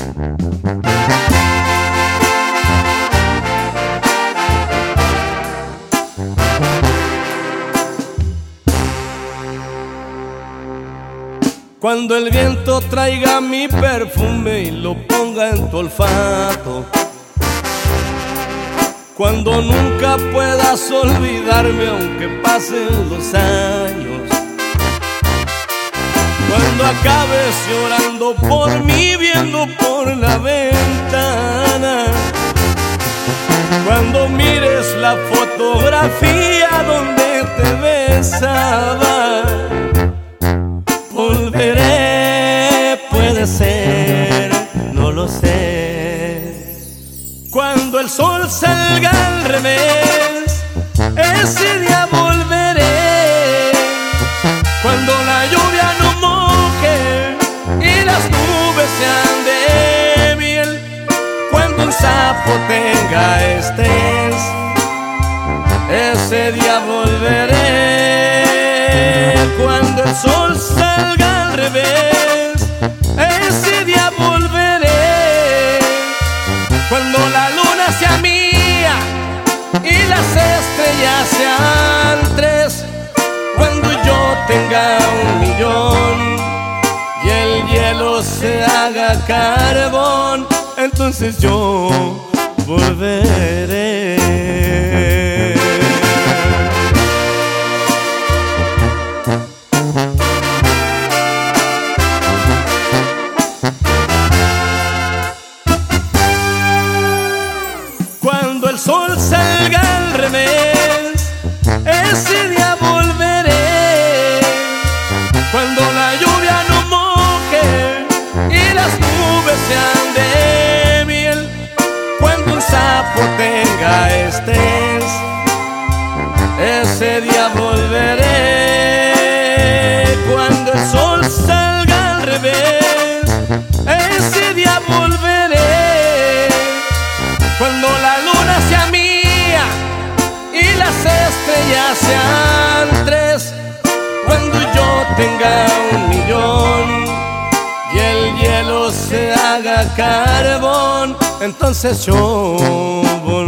Cuando el viento traiga mi perfume y lo ponga en tu olfato, cuando nunca puedas olvidarme aunque pasen los años, cuando acabes llorando por mí viendo por la ventana, cuando mires la fotografía donde te besaba, volveré, puede ser, no lo sé. Cuando el sol salga al revés, ese día volveré. Cuando la lluvia no moje y las nubes sean de miel, cuando un sapo tenga estrés, ese día volveré. Cuando el sol salga al revés, ese día volveré. Cuando la luna sea mía y las estrellas sean tres, cuando yo tenga 1.000.000 y el hielo se haga carbón, entonces yo volveré. Cuando el sol salga al revés, ese día volveré. Cuando la lluvia no moje y las nubes sean de miel, cuando un sapo tenga estrés, ese día volveré. Cuando el sol salga al revés, ese día volveré. Cuando la luna sea mía y las estrellas sean tres, cuando yo tenga 1.000.000 y el hielo se haga carbón, entonces yo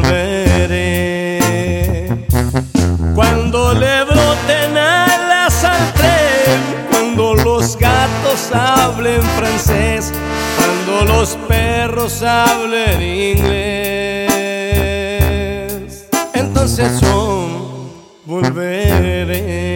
volveré. Cuando le broten alas al tren, cuando los gatos hablen francés, cuando los perros hablen inglés, entonces yo volveré.